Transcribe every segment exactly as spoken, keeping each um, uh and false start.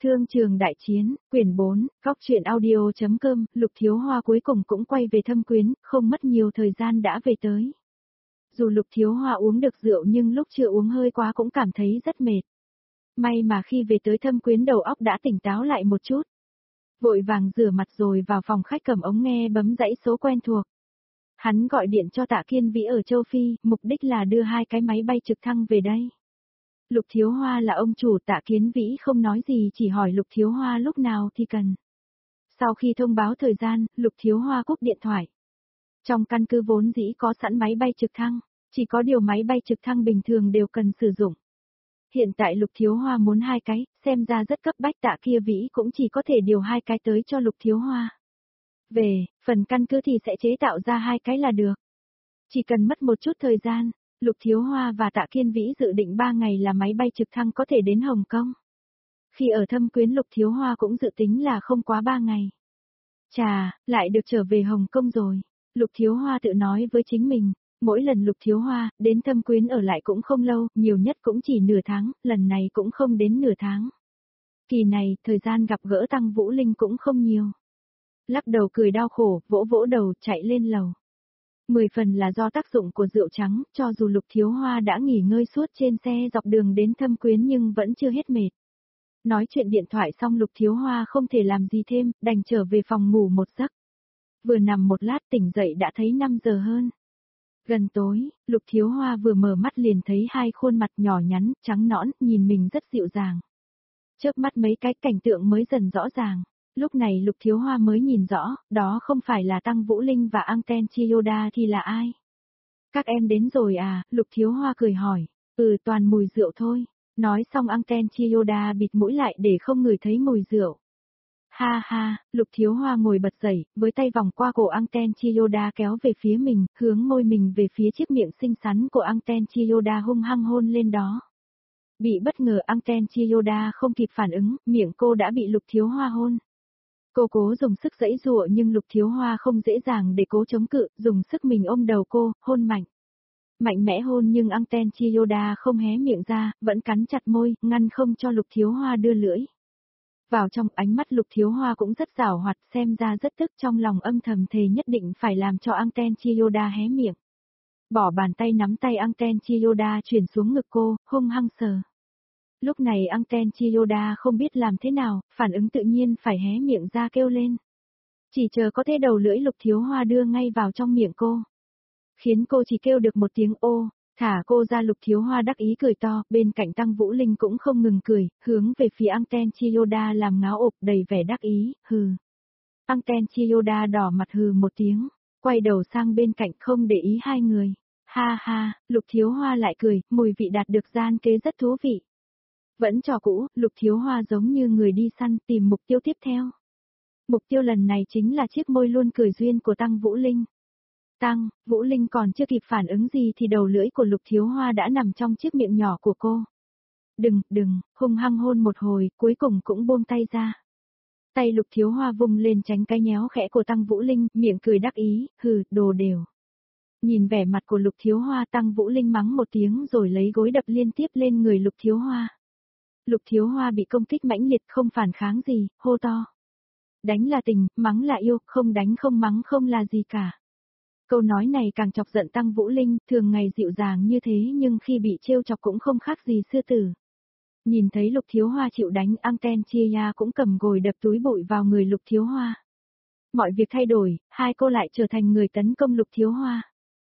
Thương trường đại chiến, quyển bốn, góc truyện audio.com, Lục Thiếu Hoa cuối cùng cũng quay về Thâm Quyến, không mất nhiều thời gian đã về tới. Dù Lục Thiếu Hoa uống được rượu nhưng lúc chưa uống hơi quá cũng cảm thấy rất mệt. May mà khi về tới Thâm Quyến đầu óc đã tỉnh táo lại một chút. Vội vàng rửa mặt rồi vào phòng khách cầm ống nghe bấm dãy số quen thuộc. Hắn gọi điện cho Tạ Kiên Vĩ ở châu Phi, mục đích là đưa hai cái máy bay trực thăng về đây. Lục Thiếu Hoa là ông chủ, Tạ Kiến Vĩ không nói gì, chỉ hỏi Lục Thiếu Hoa lúc nào thì cần. Sau khi thông báo thời gian, Lục Thiếu Hoa cúp điện thoại. Trong căn cứ vốn dĩ có sẵn máy bay trực thăng, chỉ có điều máy bay trực thăng bình thường đều cần sử dụng. Hiện tại Lục Thiếu Hoa muốn hai cái, xem ra rất cấp bách, Tạ Kia Vĩ cũng chỉ có thể điều hai cái tới cho Lục Thiếu Hoa. Về, phần căn cứ thì sẽ chế tạo ra hai cái là được. Chỉ cần mất một chút thời gian, Lục Thiếu Hoa và Tạ Kiên Vĩ dự định ba ngày là máy bay trực thăng có thể đến Hồng Kông. Khi ở Thâm Quyến Lục Thiếu Hoa cũng dự tính là không quá ba ngày. Chà, lại được trở về Hồng Kông rồi. Lục Thiếu Hoa tự nói với chính mình, mỗi lần Lục Thiếu Hoa đến Thâm Quyến ở lại cũng không lâu, nhiều nhất cũng chỉ nửa tháng, lần này cũng không đến nửa tháng. Kỳ này, thời gian gặp gỡ Tăng Vũ Linh cũng không nhiều. Lắc đầu cười đau khổ, vỗ vỗ đầu, chạy lên lầu. Mười phần là do tác dụng của rượu trắng, cho dù Lục Thiếu Hoa đã nghỉ ngơi suốt trên xe dọc đường đến Thâm Quyến nhưng vẫn chưa hết mệt. Nói chuyện điện thoại xong Lục Thiếu Hoa không thể làm gì thêm, đành trở về phòng ngủ một giấc. Vừa nằm một lát tỉnh dậy đã thấy năm giờ hơn. Gần tối, Lục Thiếu Hoa vừa mở mắt liền thấy hai khuôn mặt nhỏ nhắn, trắng nõn, nhìn mình rất dịu dàng. Chớp mắt mấy cái cảnh tượng mới dần rõ ràng. Lúc này Lục Thiếu Hoa mới nhìn rõ, đó không phải là Tăng Vũ Linh và Angten Chiyoda thì là ai? Các em đến rồi à? Lục Thiếu Hoa cười hỏi. Ừ, toàn mùi rượu thôi. Nói xong Angten Chiyoda bịt mũi lại để không ngửi thấy mùi rượu. Ha ha, Lục Thiếu Hoa ngồi bật dậy, với tay vòng qua cổ Angten Chiyoda kéo về phía mình, hướng môi mình về phía chiếc miệng xinh xắn của Angten Chiyoda hung hăng hôn lên đó. Bị bất ngờ Angten Chiyoda không kịp phản ứng, miệng cô đã bị Lục Thiếu Hoa hôn. Cô cố dùng sức giãy giụa nhưng Lục Thiếu Hoa không dễ dàng để cố chống cự, dùng sức mình ôm đầu cô, hôn mạnh. Mạnh mẽ hôn nhưng Angten Chiyoda không hé miệng ra, vẫn cắn chặt môi, ngăn không cho Lục Thiếu Hoa đưa lưỡi. Vào trong ánh mắt Lục Thiếu Hoa cũng rất giảo hoạt, xem ra rất tức, trong lòng âm thầm thề nhất định phải làm cho Angten Chiyoda hé miệng. Bỏ bàn tay nắm tay Angten Chiyoda chuyển xuống ngực cô, hung hăng sờ. Lúc này Angten Chiyoda không biết làm thế nào, phản ứng tự nhiên phải hé miệng ra kêu lên. Chỉ chờ có thế đầu lưỡi Lục Thiếu Hoa đưa ngay vào trong miệng cô. Khiến cô chỉ kêu được một tiếng ô, thả cô ra. Lục Thiếu Hoa đắc ý cười to, bên cạnh Tăng Vũ Linh cũng không ngừng cười, hướng về phía Angten Chiyoda làm ngáo ộp đầy vẻ đắc ý, hừ. Angten Chiyoda đỏ mặt hừ một tiếng, quay đầu sang bên cạnh không để ý hai người. Ha ha, Lục Thiếu Hoa lại cười, mùi vị đạt được gian kế rất thú vị. Vẫn trò cũ, Lục Thiếu Hoa giống như người đi săn tìm mục tiêu tiếp theo. Mục tiêu lần này chính là chiếc môi luôn cười duyên của Tăng Vũ Linh. Tăng, Vũ Linh còn chưa kịp phản ứng gì thì đầu lưỡi của Lục Thiếu Hoa đã nằm trong chiếc miệng nhỏ của cô. Đừng, đừng, hung hăng hôn một hồi, cuối cùng cũng buông tay ra. Tay Lục Thiếu Hoa vung lên tránh cái nhéo khẽ của Tăng Vũ Linh, miệng cười đắc ý, hừ, đồ đều. Nhìn vẻ mặt của Lục Thiếu Hoa, Tăng Vũ Linh mắng một tiếng rồi lấy gối đập liên tiếp lên người Lục Thiếu Hoa. Lục Thiếu Hoa bị công kích mãnh liệt không phản kháng gì, hô to. Đánh là tình, mắng là yêu, không đánh không mắng không là gì cả. Câu nói này càng chọc giận Tăng Vũ Linh, thường ngày dịu dàng như thế nhưng khi bị trêu chọc cũng không khác gì sư tử. Nhìn thấy Lục Thiếu Hoa chịu đánh, Angten Chia cũng cầm gồi đập túi bụi vào người Lục Thiếu Hoa. Mọi việc thay đổi, hai cô lại trở thành người tấn công Lục Thiếu Hoa.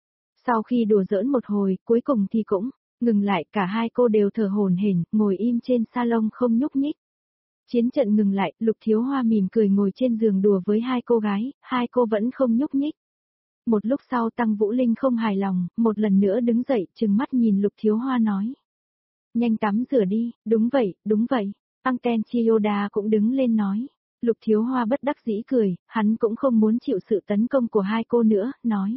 Sau khi đùa giỡn một hồi, cuối cùng thì cũng ngừng lại, cả hai cô đều thở hổn hển, ngồi im trên salon không nhúc nhích. Chiến trận ngừng lại, Lục Thiếu Hoa mỉm cười ngồi trên giường đùa với hai cô gái, hai cô vẫn không nhúc nhích. Một lúc sau Tăng Vũ Linh không hài lòng, một lần nữa đứng dậy, trừng mắt nhìn Lục Thiếu Hoa nói. Nhanh tắm rửa đi, đúng vậy, đúng vậy. Angten Chiyoda cũng đứng lên nói. Lục Thiếu Hoa bất đắc dĩ cười, hắn cũng không muốn chịu sự tấn công của hai cô nữa, nói.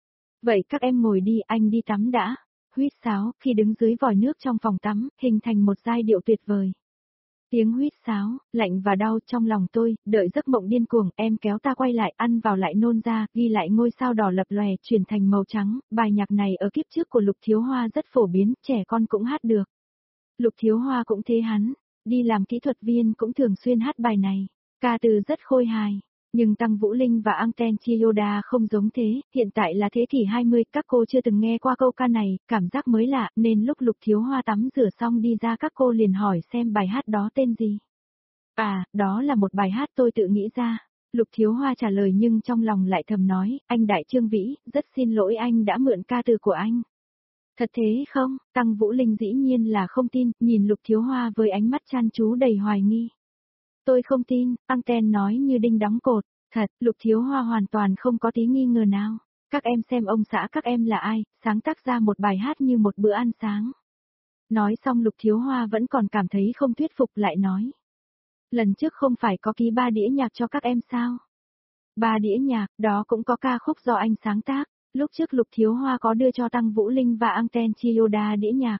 Vậy các em ngồi đi, anh đi tắm đã. Huýt sáo, khi đứng dưới vòi nước trong phòng tắm, hình thành một giai điệu tuyệt vời. Tiếng huýt sáo, lạnh và đau trong lòng tôi, đợi giấc mộng điên cuồng, em kéo ta quay lại, ăn vào lại nôn ra, ghi lại ngôi sao đỏ lập lòe, chuyển thành màu trắng, bài nhạc này ở kiếp trước của Lục Thiếu Hoa rất phổ biến, trẻ con cũng hát được. Lục Thiếu Hoa cũng thế hắn, đi làm kỹ thuật viên cũng thường xuyên hát bài này, ca từ rất khôi hài. Nhưng Tăng Vũ Linh và Angten Chiyoda không giống thế, hiện tại là thế kỷ hai mươi, các cô chưa từng nghe qua câu ca này, cảm giác mới lạ, nên lúc Lục Thiếu Hoa tắm rửa xong đi ra các cô liền hỏi xem bài hát đó tên gì. À, đó là một bài hát tôi tự nghĩ ra. Lục Thiếu Hoa trả lời nhưng trong lòng lại thầm nói, anh Đại Trương Vĩ, rất xin lỗi anh đã mượn ca từ của anh. Thật thế không? Tăng Vũ Linh dĩ nhiên là không tin, nhìn Lục Thiếu Hoa với ánh mắt chăm chú đầy hoài nghi. Tôi không tin, Angten nói như đinh đóng cột. Thật, Lục Thiếu Hoa hoàn toàn không có tí nghi ngờ nào. Các em xem ông xã các em là ai, sáng tác ra một bài hát như một bữa ăn sáng. Nói xong Lục Thiếu Hoa vẫn còn cảm thấy không thuyết phục lại nói. Lần trước không phải có ký ba đĩa nhạc cho các em sao? Ba đĩa nhạc, đó cũng có ca khúc do anh sáng tác. Lúc trước Lục Thiếu Hoa có đưa cho Tăng Vũ Linh và Angten Chiyoda đĩa nhạc.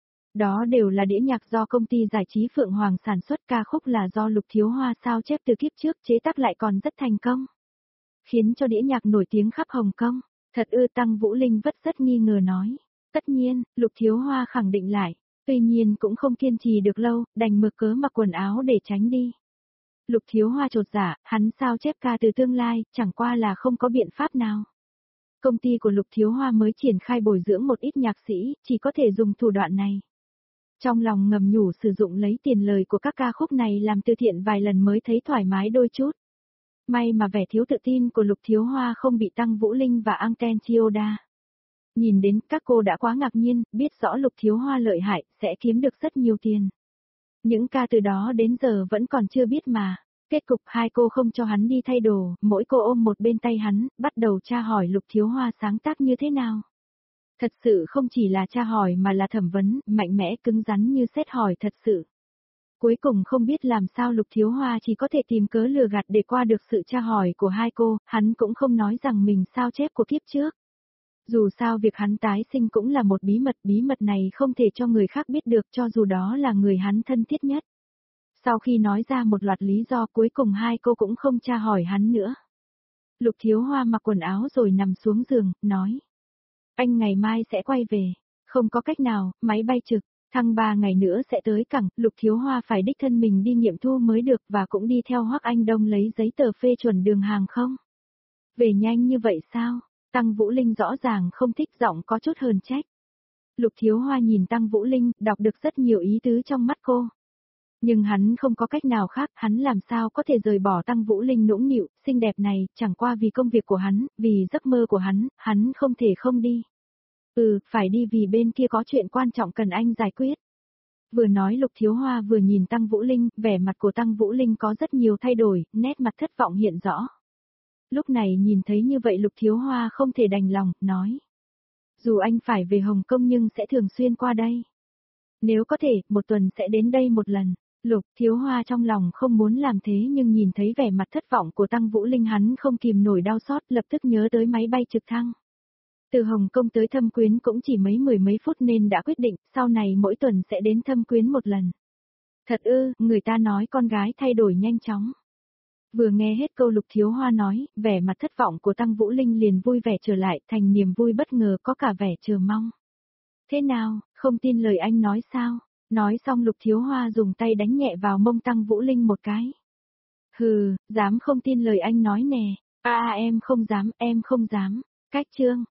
Đó đều là đĩa nhạc do công ty giải trí Phượng Hoàng sản xuất, ca khúc là do Lục Thiếu Hoa sao chép từ kiếp trước, chế tác lại còn rất thành công. Khiến cho đĩa nhạc nổi tiếng khắp Hồng Kông. Thật ư? Tăng Vũ Linh vất rất nghi ngờ nói. Tất nhiên, Lục Thiếu Hoa khẳng định lại. Tuy nhiên cũng không kiên trì được lâu, đành mực cớ mặc quần áo để tránh đi. Lục Thiếu Hoa chột dạ, hắn sao chép ca từ tương lai, chẳng qua là không có biện pháp nào. Công ty của Lục Thiếu Hoa mới triển khai bồi dưỡng một ít nhạc sĩ, chỉ có thể dùng thủ đoạn này. Trong lòng ngầm nhủ sử dụng lấy tiền lời của các ca khúc này làm từ thiện vài lần mới thấy thoải mái đôi chút. May mà vẻ thiếu tự tin của Lục Thiếu Hoa không bị Tăng Vũ Linh và Angten Chiyoda. Nhìn đến các cô đã quá ngạc nhiên, biết rõ Lục Thiếu Hoa lợi hại, sẽ kiếm được rất nhiều tiền. Những ca từ đó đến giờ vẫn còn chưa biết mà. Kết cục hai cô không cho hắn đi thay đồ, mỗi cô ôm một bên tay hắn, bắt đầu tra hỏi Lục Thiếu Hoa sáng tác như thế nào. Thật sự không chỉ là tra hỏi mà là thẩm vấn, mạnh mẽ cứng rắn như xét hỏi thật sự. Cuối cùng không biết làm sao Lục Thiếu Hoa chỉ có thể tìm cớ lừa gạt để qua được sự tra hỏi của hai cô, hắn cũng không nói rằng mình sao chép của kiếp trước. Dù sao việc hắn tái sinh cũng là một bí mật, bí mật này không thể cho người khác biết được cho dù đó là người hắn thân thiết nhất. Sau khi nói ra một loạt lý do cuối cùng hai cô cũng không tra hỏi hắn nữa. Lục Thiếu Hoa mặc quần áo rồi nằm xuống giường, nói. Anh ngày mai sẽ quay về. Không có cách nào, máy bay trực, thăng ba ngày nữa sẽ tới cảng, Lục Thiếu Hoa phải đích thân mình đi nghiệm thu mới được và cũng đi theo Hoắc Anh Đông lấy giấy tờ phê chuẩn đường hàng không. Về nhanh như vậy sao? Tăng Vũ Linh rõ ràng không thích, giọng có chút hờn trách. Lục Thiếu Hoa nhìn Tăng Vũ Linh, đọc được rất nhiều ý tứ trong mắt cô. Nhưng hắn không có cách nào khác, hắn làm sao có thể rời bỏ Tăng Vũ Linh nũng nịu, xinh đẹp này, chẳng qua vì công việc của hắn, vì giấc mơ của hắn, hắn không thể không đi. Ừ, phải đi vì bên kia có chuyện quan trọng cần anh giải quyết. Vừa nói Lục Thiếu Hoa vừa nhìn Tăng Vũ Linh, vẻ mặt của Tăng Vũ Linh có rất nhiều thay đổi, nét mặt thất vọng hiện rõ. Lúc này nhìn thấy như vậy Lục Thiếu Hoa không thể đành lòng, nói. Dù anh phải về Hồng Kông nhưng sẽ thường xuyên qua đây. Nếu có thể, một tuần sẽ đến đây một lần. Lục Thiếu Hoa trong lòng không muốn làm thế nhưng nhìn thấy vẻ mặt thất vọng của Tăng Vũ Linh hắn không kìm nổi đau xót, lập tức nhớ tới máy bay trực thăng. Từ Hồng Kông tới Thâm Quyến cũng chỉ mấy mười mấy phút nên đã quyết định, sau này mỗi tuần sẽ đến Thâm Quyến một lần. Thật ư, người ta nói con gái thay đổi nhanh chóng. Vừa nghe hết câu Lục Thiếu Hoa nói, vẻ mặt thất vọng của Tăng Vũ Linh liền vui vẻ trở lại, thành niềm vui bất ngờ có cả vẻ chờ mong. Thế nào, không tin lời anh nói sao? Nói xong Lục Thiếu Hoa dùng tay đánh nhẹ vào mông Tăng Vũ Linh một cái. Hừ, dám không tin lời anh nói nè. À em không dám, em không dám. Cách chương.